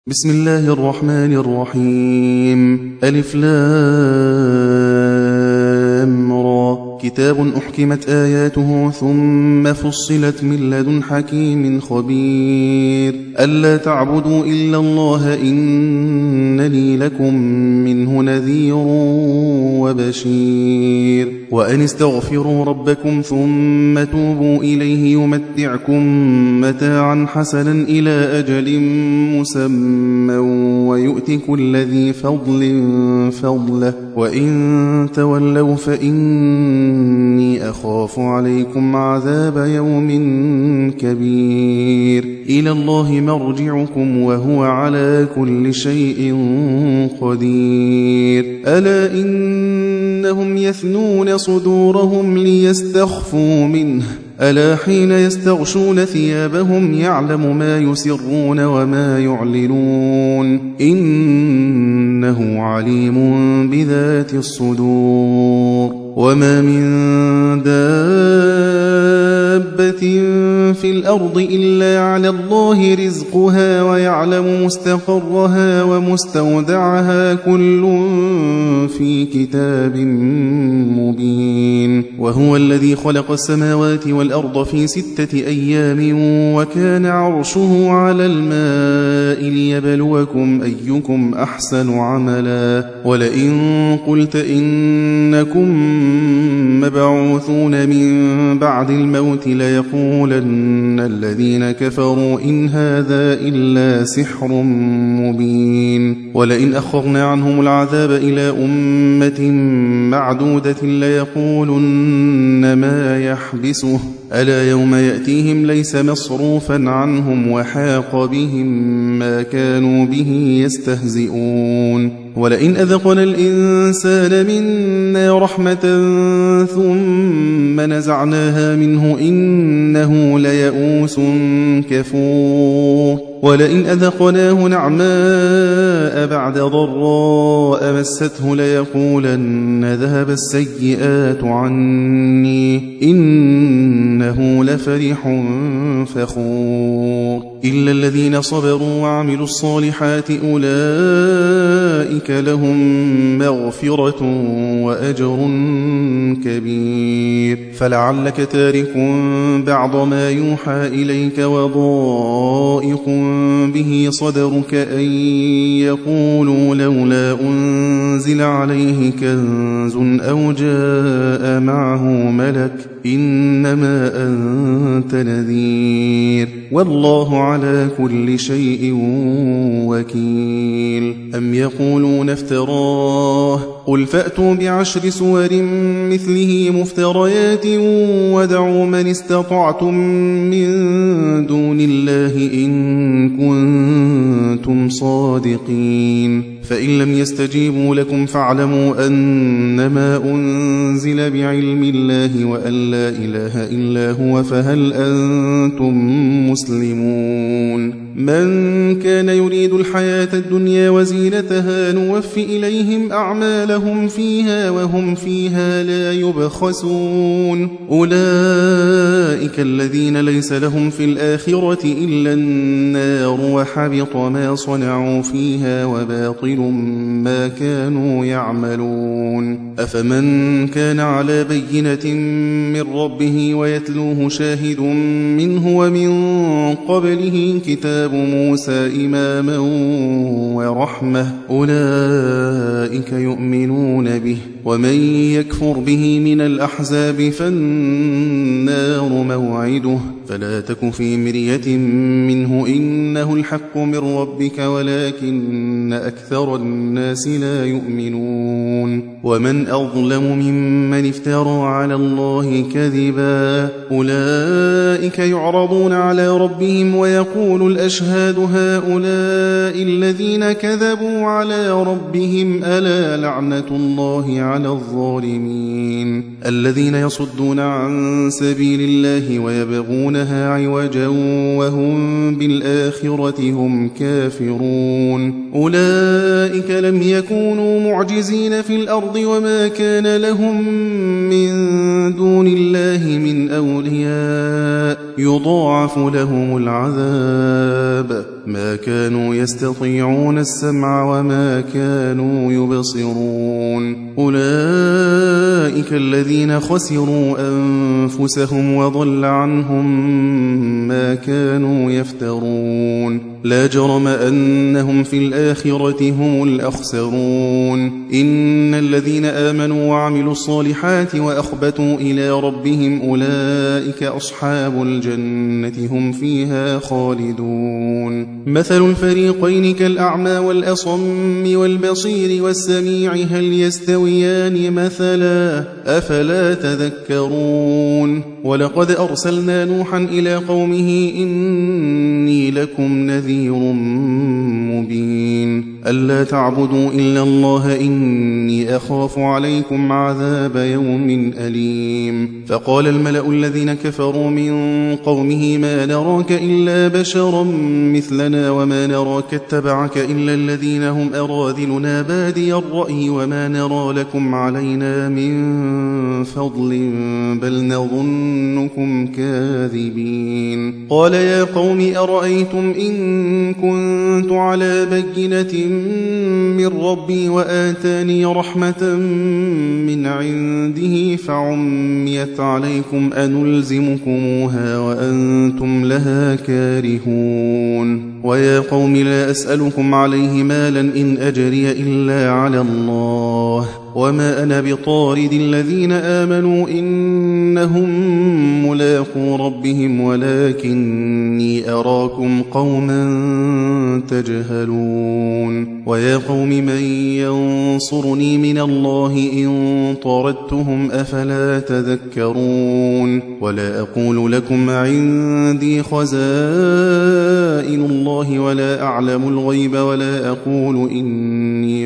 بسم الله الرحمن الرحيم. ألف لام را. كتاب أحكمت آياته ثم فصلت من لدن حكيم خبير. ألا تعبدوا إلا الله إنني لكم منه نذير وبشير. وأن استغفروا ربكم ثم توبوا إليه يمتعكم متاعا حسنا إلى أجل مسمى ويؤت كل ذي فضل فضله وإن تولوا فإني أخاف عليكم عذاب يوم كبير. إلى الله مرجعكم وهو على كل شيء قدير. ألا إنهم يثنون صدورهم ليستخفوا منه ألا حين يستغشون ثيابهم يعلم ما يسرون وما يعلنون إنه عليم بذات الصدور. وما من دابة في الأرض إلا على الله رزقها ويعلم مستقرها ومستودعها كل في كتاب مبين. وهو الذي خلق السماوات والأرض في 6 أيام وكان عرشه على الماء ليبلوكم أيكم أحسن عملا. ولئن قلت إنكم مبعوثون من بعد الموت ليقولن الذين كفروا إن هذا إلا سحر مبين. ولئن أخرنا عنهم العذاب إلى أمة معدودة ليقولن ما يحبسه ألا يوم يأتيهم ليس مصروفا عنهم وحاق بهم ما كانوا به يستهزئون. ولئن أذقنا الإنسان منا رحمة ثم نزعناها منه إنه ليئوس كفور. ولئن أذقناه نعماء بعد ضراء مسته ليقولن ذهب السيئات عني إنه لفرح فخور. إلا الذين صبروا وعملوا الصالحات أولئك لهم مغفرة وأجر كبير. فلعلك تارك بعض ما يوحى إليك وضائق به صدرك أن يقولوا لولا أنزل عليه كنز أو جاء معه ملك إنما أنت نذير والله على كل شيء وكيل. أم يقولون افتراه قل فأتوا ب10 سور مثله مفتريات ودعوا من استطعتم من دون الله إن كنتم صادقين. فإن لم يستجيبوا لكم فاعلموا أنما أنزل بعلم الله وأن لا إله إلا هو فهل أنتم مسلمون. من كان يريد الحياة الدنيا وزينتها نوف إليهم أعمالهم فيها وهم فيها لا يبخسون. أولئك الذين ليس لهم في الآخرة إلا النار وحبط ما صنعوا فيها وباطل ما كانوا يعملون. أفمن كان على بينة من ربه ويتلوه شاهد منه ومن قبله كتاب موسى إماما ورحمة أولئك يؤمنون به. ومن يكفر به من الأحزاب فالنار موعده فلا تك في مرية منه إنه الحق من ربك ولكن أكثر الناس لا يؤمنون. ومن أظلم ممن افترى على الله كذبا أولئك يعرضون على ربهم ويقول الأشهاد هؤلاء الذين كذبوا على ربهم ألا لعنة الله على الظالمين. الذين يصدون عن سبيل الله ويبغونها عوجا وهم بالآخرة هم كافرون. أولئك لم يكونوا معجزين في الأرض وما كان لهم من دون الله من أولياء يضاعف لهم العذاب ما كانوا يستطيعون السمع وما كانوا يبصرون أولئك الذين خسروا أنفسهم وضل عنهم ما كانوا يفترون لا جرم أنهم في الآخرة هم الأخسرون إن الذين آمنوا وعملوا الصالحات وأخبتوا إلى ربهم أولئك أصحاب الجنة هم فيها خالدون مثل الفريقين كالأعمى والأصم والبصير والسميع هل يستويان مثلا أفلا تذكرون ولقد أرسلنا نوحا إلى قومه إني لكم نذير مبين ألا تعبدوا إلا الله إني أخاف عليكم عذاب يوم أليم فقال الملأ الذين كفروا من قومه ما نراك إلا بشرا مثلنا وما نراك اتبعك إلا الذين هم أراذلنا بادي الرأي وما نرى لكم علينا من فضل بل نظنكم كاذبين قال يا قوم أرأيتم إن كنت على بينة من ربي وآتاني رحمة من عنده فعميت عليكم أنلزمكموها وأنتم لها كارهون ويا قوم لا أسألكم عليه مالا إن أجري إلا على الله وما أنا بطارد الذين آمنوا إنهم ملاقو ربهم ولكني أراكم قوما تجهلون ويا قوم من ينصرني من الله إن طردتهم أفلا تذكرون ولا أقول لكم عندي خزائن الله ولا أعلم الغيب ولا أقول إني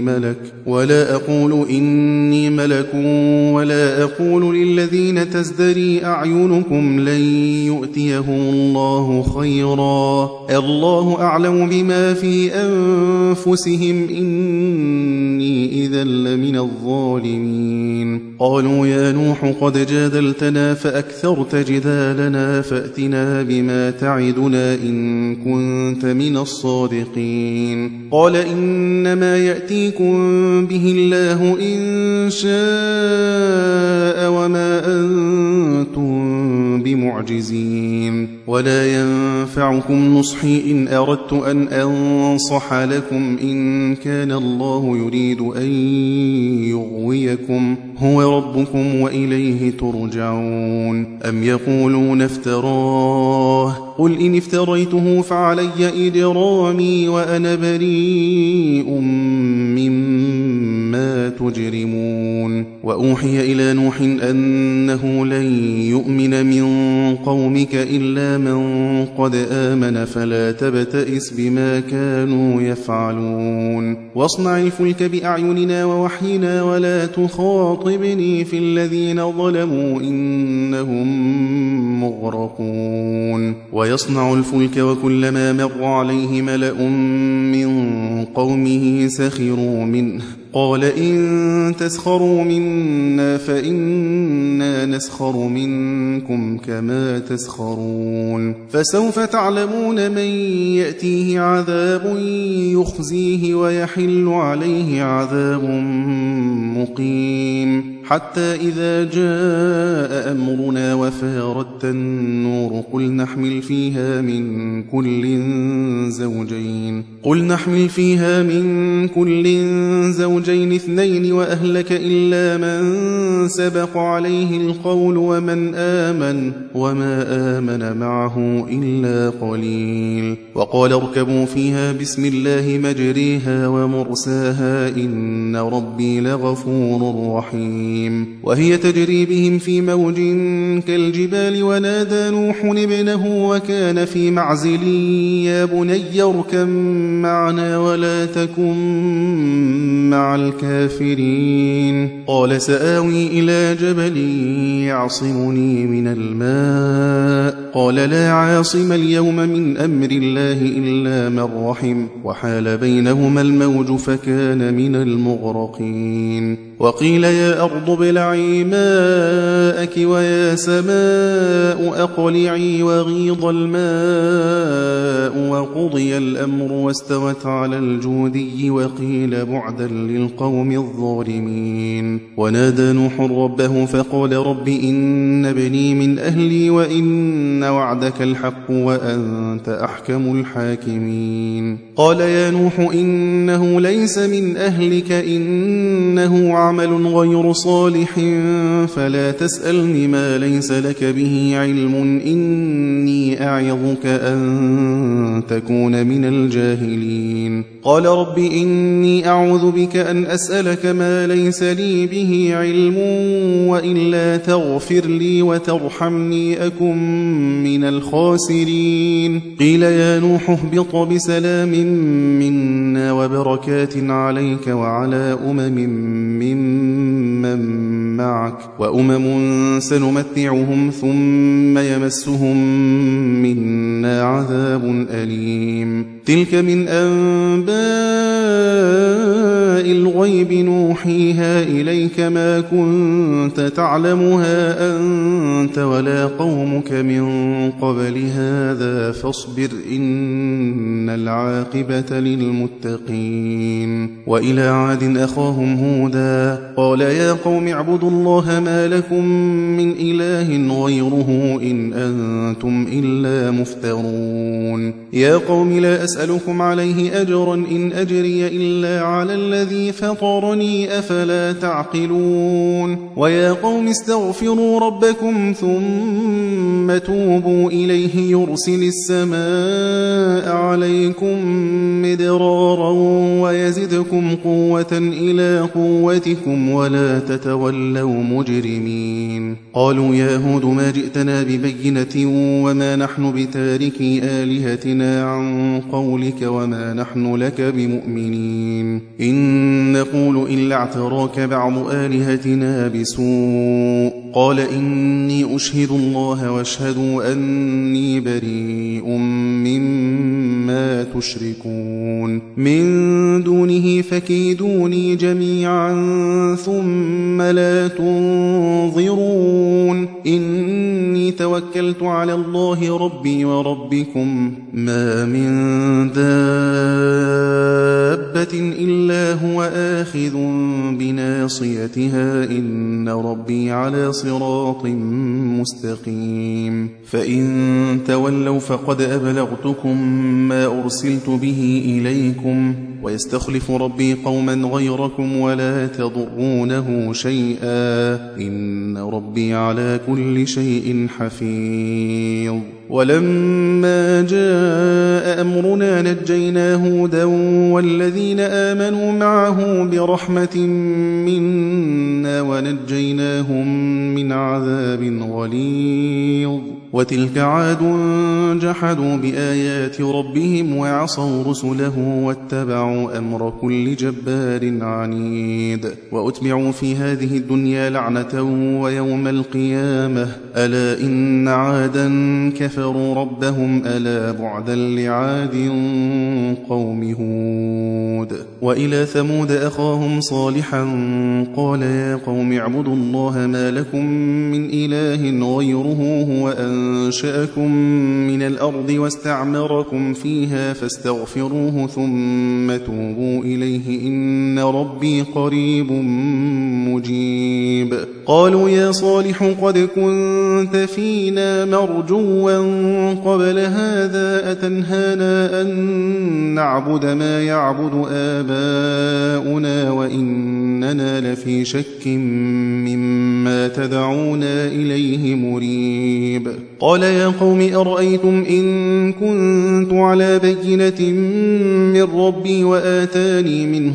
ملك ولا أقول للذين تزدري أعينكم لن يؤتيهم الله خيرا الله أعلم بما في أنفسهم إني إذا لمن الظالمين قالوا يا نوح قد جادلتنا فأكثرت جدالنا فأتنا بما تعدنا إن كنت من الصادقين قال إنما يأتيكم به الله إن شاء وما أنتم بمعجزين ولا ينفعكم نصحي إن أردت أن أنصح لكم إن كان الله يريد أن يغويكم هو ربكم وإليه ترجعون أم يقولون افتراه قل إن افتريته فعلي إجرامي وأنا بريء مما تجرمون وأوحي إلى نوح أنه لن يؤمن من قومك إلا من قد آمن فلا تبتئس بما كانوا يفعلون واصنع الفلك بأعيننا ووحينا ولا تخاطبني في الذين ظلموا إنهم مغرقون ويصنع الفلك وكلما مر عليه ملأ من قومه سخروا منه قال إن تسخروا منا فإنا نسخر منكم كما تسخرون فسوف تعلمون من يأتيه عذاب يخزيه ويحل عليه عذاب مقيم حتى إذا جاء أمرنا وفارت النور قل نحمل فيها من كل زوجين اثنين وأهلك إلا من سبق عليه القول ومن آمن وما آمن معه إلا قليل وقال اركبوا فيها بسم الله مجريها ومرساها إن ربي لغفور رحيم وهي تجري بهم في موج كالجبال ونادى نوح ابنه وكان في معزل يا بني اركب معنا ولا تكن مع الكافرين قال سآوي إلى جبل يعصمني من الماء قال لا عاصم اليوم من أمر الله إلا من رحم وحال بينهما الموج فكان من المغرقين وقيل يا أرض ابلعي ماءك ويا سماء أقلعي وغيض الماء وقضي الأمر واستوت على الجودي وقيل بعدا للقوم الظالمين ونادى نوح ربه فقال رب إن ابني من أهلي وإن وعدك الحق وأنت أحكم الحاكمين قال يا نوح إنه ليس من أهلك إنه عمل غير صالح فلا تسألني ما ليس لك به علم إني أعظك أن تكون من الجاهلين قال رب إني أعوذ بك أن أسألك ما ليس لي به علم وإلا تغفر لي وترحمني أكن من الخاسرين قيل يا نوح اهبط بسلام منا وبركات عليك وعلى ممن معك وأمم سنمتعهم ثم يمسهم منا عذاب أليم تلك من أنباء الغيب نوحيها إليك ما كنت تعلمها أنت ولا قومك من قبل هذا فاصبر إن العاقبة للمتقين وإلى عاد أخاهم هودا قال يا قوم اعبدوا الله ما لكم من إله غيره إن أنتم إلا مفترون يا قوم لا أسألكم عليه أجرا إن أجري إلا على الذي فطرني أفلا تعقلون ويا قوم استغفروا ربكم ثم توبوا إليه يرسل السماء عليكم مدرارا ويزدكم قوة إلى قوتكم ولا تتولوا مجرمين قالوا يا هود ما جئتنا ببينة وما نحن بتاركي آلهتنا عن قولك وما نحن لك بمؤمنين إن نقول إلا اعتراك بعض آلهتنا بسوء قال إني أشهد الله واشهدوا أني بريء مما تشركون من دونه فكيدوني جميعا ثم لا تنظرون إني توكلت على الله ربي وربكم ما من دابة إلا هو آخذ بناصيتها إن ربي على صراط مستقيم فإن تولوا فقد أبلغتكم ما أرسلت به إليكم ويستخلف ربي قوما غيركم ولا تضرونه شيئا إن ربي على كل شيء حفيظ ولما جاء أمرنا نجينا هودا والذين آمنوا معه برحمة منا ونجيناهم من عذاب غليظ وتلك عاد جحدوا بآيات ربهم وعصوا رسله واتبعوا أمر كل جبار عنيد وأتبعوا في هذه الدنيا لعنة ويوم القيامة ألا إن عادا كفروا ربهم ألا بعدا لعاد قوم هود وإلى ثمود أخاهم صالحا قال يا قوم اعبدوا الله ما لكم من إله غيره هو أنشأكم من الأرض واستعمركم فيها فاستغفروه ثم توبوا إليه إن ربي قريب مجيب قالوا يا صالح قد كنت فينا مرجوا قبل هذا أتنهانا أن نعبد ما يعبد آباؤنا وإننا لفي شك مما تدعونا إليه مريب قال يا قوم أرأيتم إن كنت على بينة من ربي وآتاني منه رحمة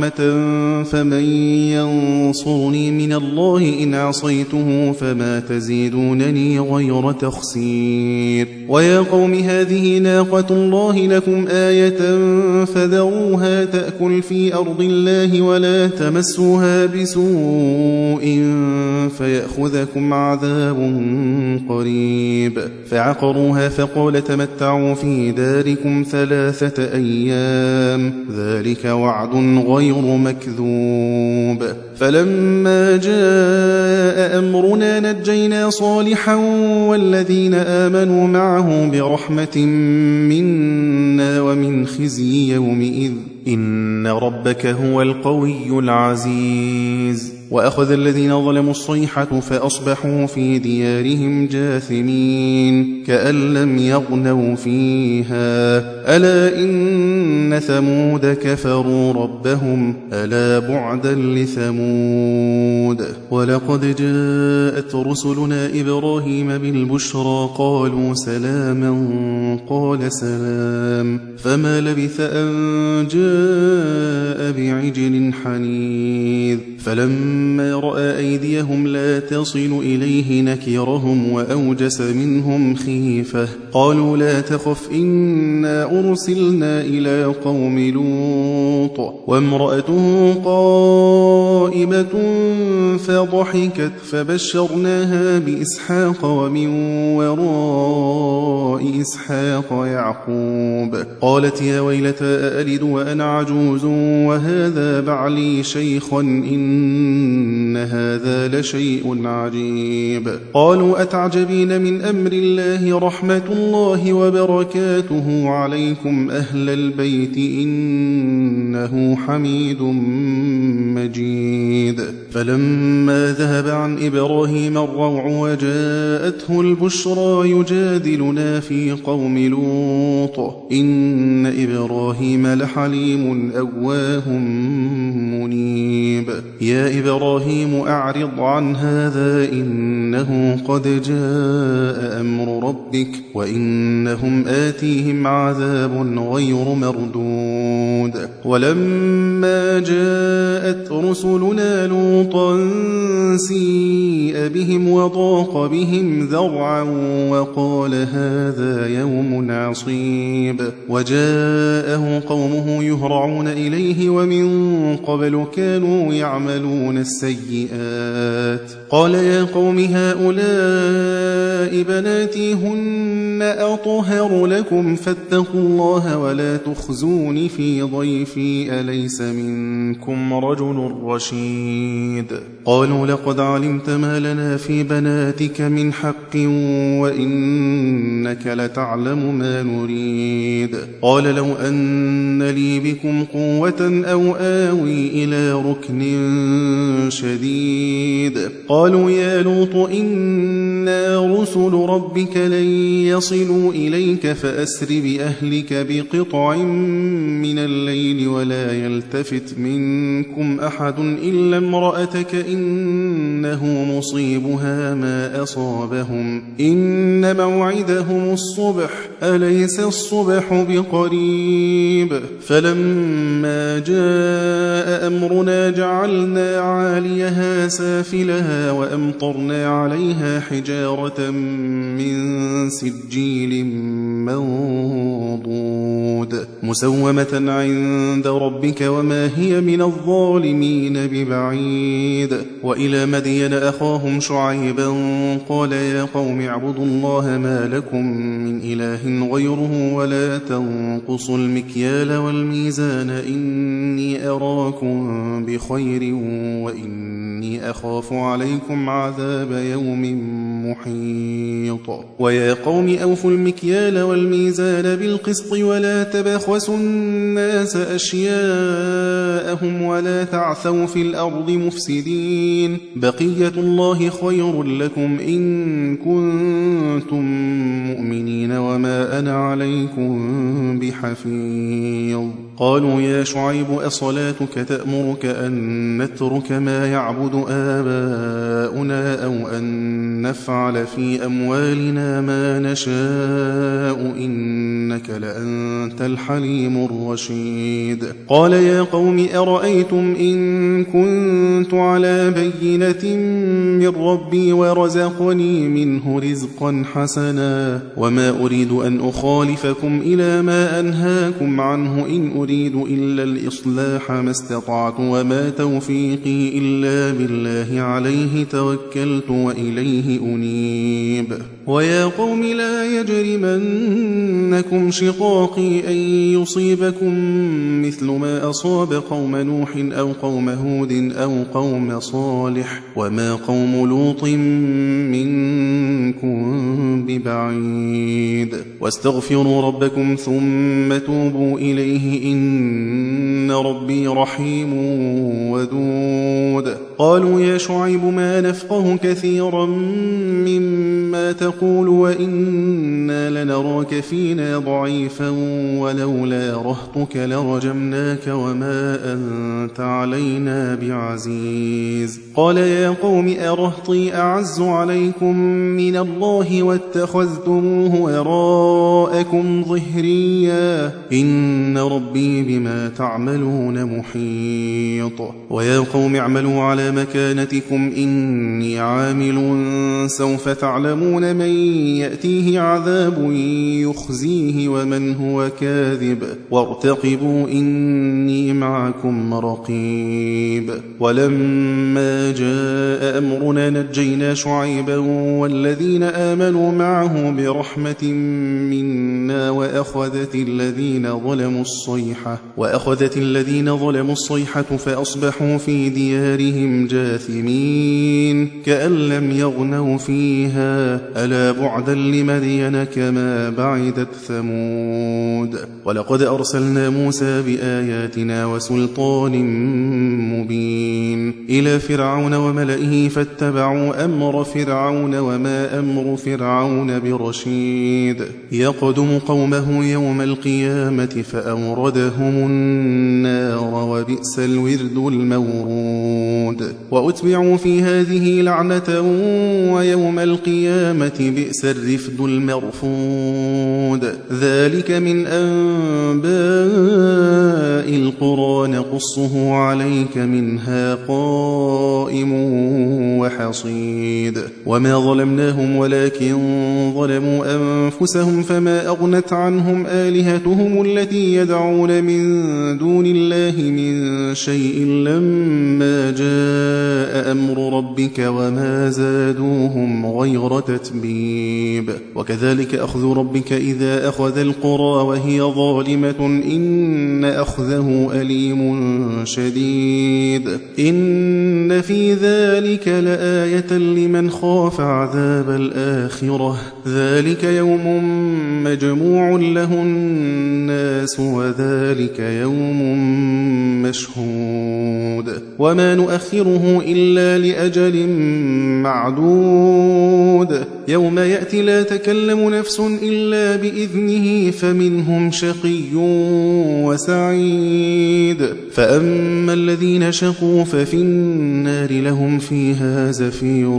رحمة فمن ينصرني من الله إن عصيته فما تزيدونني غير تخسير ويا قوم هذه ناقة الله لكم آية فذروها تأكل في أرض الله ولا تمسوها بسوء فيأخذكم عذاب قريب فعقروها فقال تمتعوا في داركم 3 أيام ذلك وعد غير مكذوب فلما جاء أمرنا نجينا صالحا والذين آمنوا معه برحمة منا ومن خزي يومئذ إن ربك هو القوي العزيز وأخذ الذين ظلموا الصيحة فأصبحوا في ديارهم جاثمين كأن لم يغنوا فيها ألا إن ثمود كفروا ربهم ألا بعدا لثمود ولقد جاءت رسلنا إبراهيم بالبشرى قالوا سلاما قال سلام فما لبث أن جاء بعجل حنيذ فلما رأى أيديهم لا تصل إليه نكرهم وأوجس منهم خيفة قالوا لا تخف إنا أرسلنا إلى قوم لوط وامرأته قائمة فضحكت فبشرناها بإسحاق ومن وراء إسحاق يعقوب قالت يا ويلتى أألد وأنا عجوز وهذا بعلي شيخا إن هذا لشيء عجيب قالوا أتعجبين من أمر الله رحمة الله وبركاته عليكم أهل البيت إنه حميد مجيد فلما ذهب عن إبراهيم الروع وجاءته البشرى يجادلنا في قوم لوط إن إبراهيم لحليم أواه منيب يا إبراهيم أعرض عن هذا إنه قد جاء أمر ربك وإنهم آتيهم عذاب غير مردود ولما جاءت رسلنا لوطا سيء بهم وضاق بهم ذرعا وقال هذا يوم عصيب وجاءه قومه يهرعون إليه ومن قبل كانوا يعملون السيئات قال يا قوم هؤلاء بناتي هن أطهر لكم فاتقوا الله ولا تخزوني في ضيفي أليس منكم رجل رشيد قالوا لقد علمت ما لنا في بناتك من حق وإنك لتعلم ما نريد قال لو أن لي بكم قوة أو آوي إلى ركن شديد قالوا يا لوط إنا رسل ربك لن يصلوا إليك فأسر بأهلك بقطع من الليل ولا يلتفت منكم أحد إلا امرأتك إنه مصيبها ما أصابهم إن موعدهم الصبح أليس الصبح بقريب فلما جاء أمرنا جعلنا عاليها سافلها وأمطرنا عليها حجارة من سجيل منضود مسومة عند ربك وما هي من الظالمين ببعيد وإلى مدين أخاهم شعيبا قال يا قوم اعبدوا الله ما لكم من إله غيره ولا تنقصوا المكيال والميزان إني أراكم بخير وإني أخاف عليكم عذاب يوم محيط ويا قوم أوفوا المكيال والميزان بالقسط ولا تبخسوا الناس أشياءهم ولا تعثوا في الأرض مفسدين بقية الله خير لكم إن كنتم مؤمنين وما أنا عليكم بحفيظ قالوا يا شعيب أصلاتك تأمرك أن نترك ما يعبد آباؤنا أو أن نفعل في أموالنا ما نشاء إنك لأنت الحليم الرشيد قال يا قوم أرأيتم إن كنت على بينة من ربي ورزقني منه رزقا حسنا وما أريد أن أخالفكم إلى ما أنهاكم عنه إن أريد إلا الإصلاح ما استطعت وما توفيقي إلا بالله عليه توكلت وإليه أنيب ويا قوم لا يجرمنكم شقاقي أن يصيبكم مثل ما أصاب قوم نوح أو قوم هود أو قوم صالح وما قوم لوط منكم ببعيد واستغفروا ربكم ثم توبوا إليه إن ربي رحيم ودود قالوا يا شعيب ما نفقه كثيرا مما تقول وإنا لنراك فينا ضعيفا ولولا رهطك لرجمناك وما أنت علينا بعزيز قال يا قوم أرهطي أعز عليكم من الله واتخذتموه وراءكم ظهريا إن ربي بما تعملون محيط ويا قوم اعملوا على مكانتكم إني عامل سوف تعلمون من يأتيه عذاب يخزيه ومن هو كاذب وارتقبوا إني معكم رقيب ولما جاء أمرنا نجينا شعيبا والذين آمنوا معه برحمة منا وأخذت الذين ظلموا الصيحة فأصبحوا في ديارهم جاثمين كأن لم يغنوا فيها ألا بعدا لمدين كما بعدت ثمود ولقد أرسلنا موسى بآياتنا وسلطان مبين إلى فرعون وملئه فاتبعوا أمر فرعون وما أمر فرعون برشيد يقدم قومه يوم القيامة فأوردهم النار وبئس الورد المورود وأتبعوا في هذه لعنة ويوم القيامة بئس الرفد المرفود ذلك من أنباء القرى نقصه عليك منها قائم وحصيد وما ظلمناهم ولكن ظلموا أنفسهم فما أغنت عنهم آلهتهم التي يدعون من دون الله من شيء لما جاء أمر ربك وما زادوهم غير تتبيب وكذلك أخذ ربك إذا أخذ القرى وهي ظالمة إن أخذه أليم شديد إن في ذلك لآية لمن خاف عذاب الآخرة ذلك يوم مجموع له الناس وذلك يوم مشهود وما نؤخره إلا لأجل معدود يوم يأتي لا تكلم نفس إلا بإذنه فمنهم شقي وسعيد فأما الذين شقوا ففي النار لهم فيها زفير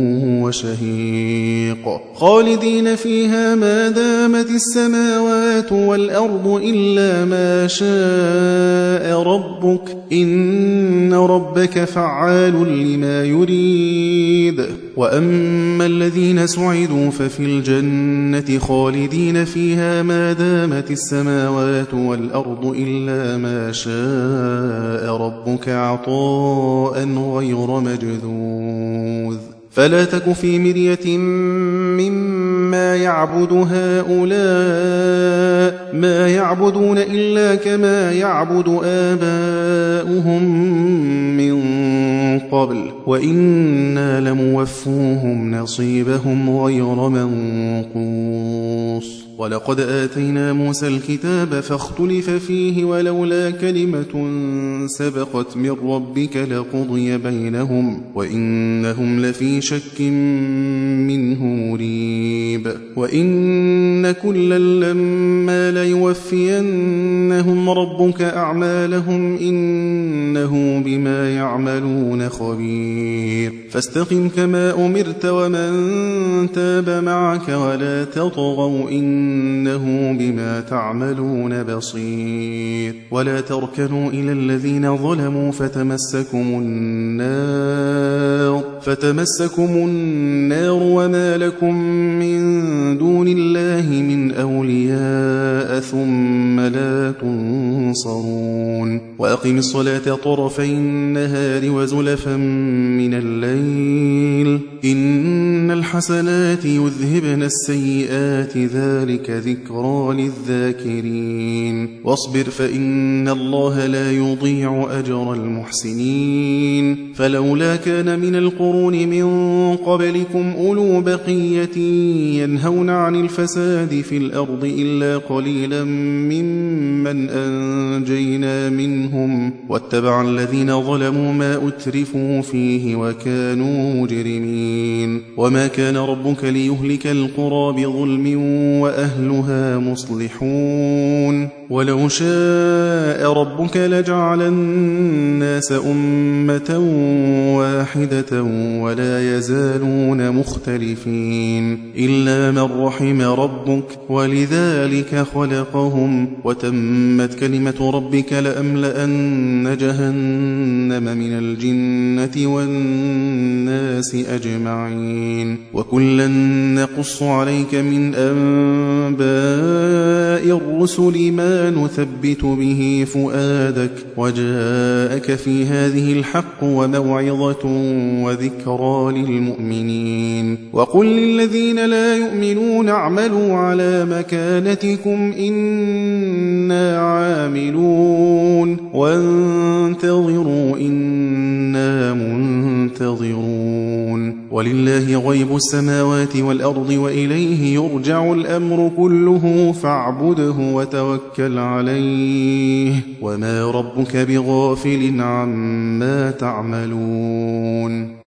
وشهيق خالدين فيها ما دامت السماوات والأرض إلا ما شاء ربك إن ربك فعال لما يريد وأما الذين سعدوا ففي الجنة خالدين فيها ما دامت السماوات والأرض إلا ما شاء ربك عطاء غير مجذوذ فلا تك في مرية مما يعبد هؤلاء ما يعبدون إلا كما يعبد آباؤهم من قبل وإنا لموفوهم نصيبهم غير منقوص ولقد آتينا موسى الكتاب فاختلف فيه ولولا كلمة سبقت من ربك لقضي بينهم وإنهم لفي شك منه مريب وإن كلا لما ليوفينهم ربك أعمالهم إنه بما يعملون خبير فاستقم كما أمرت ومن تاب معك ولا تطغوا إنه بما تعملون بصير ولا تركنوا إلى الذين ظلموا فتمسكم النار وما لكم من دون الله من أولياء ثم لا تنصرون وأقم الصلاة طرفي النهار وزلفا من الليل إن الحسنات يذهبن السيئات ذلك ذكرى للذاكرين واصبر فإن الله لا يضيع أجر المحسنين فلولا كان من القرون من قبلكم أولو بقية ينهون عن الفساد في الأرض إلا قليلا ممن أنجينا منهم واتبع الذين ظلموا ما أترفوا فيه وكانوا مجرمين وما كان ربك ليهلك القرى بظلم وأهلها مصلحون ولو شاء ربك لجعل الناس أمة واحدة ولا يزالون مختلفين إلا من رحم ربك ولذلك خلقهم وتمت كلمة ربك لأملأن جهنم من الجنة والناس أجمعين وكلا نقص عليك من أنباء الرسل ما نثبت به فؤادك وجاءك في هذه الحق وموعظة وذكرى للمؤمنين وقل للذين لا يؤمنون اعملوا على مكانتكم إنا عاملون وانتظروا إنا منتظرون ولله غيب السماوات والأرض وإليه يرجع الأمر كله فاعبده وتوكل عليه وما ربك بغافل عما تعملون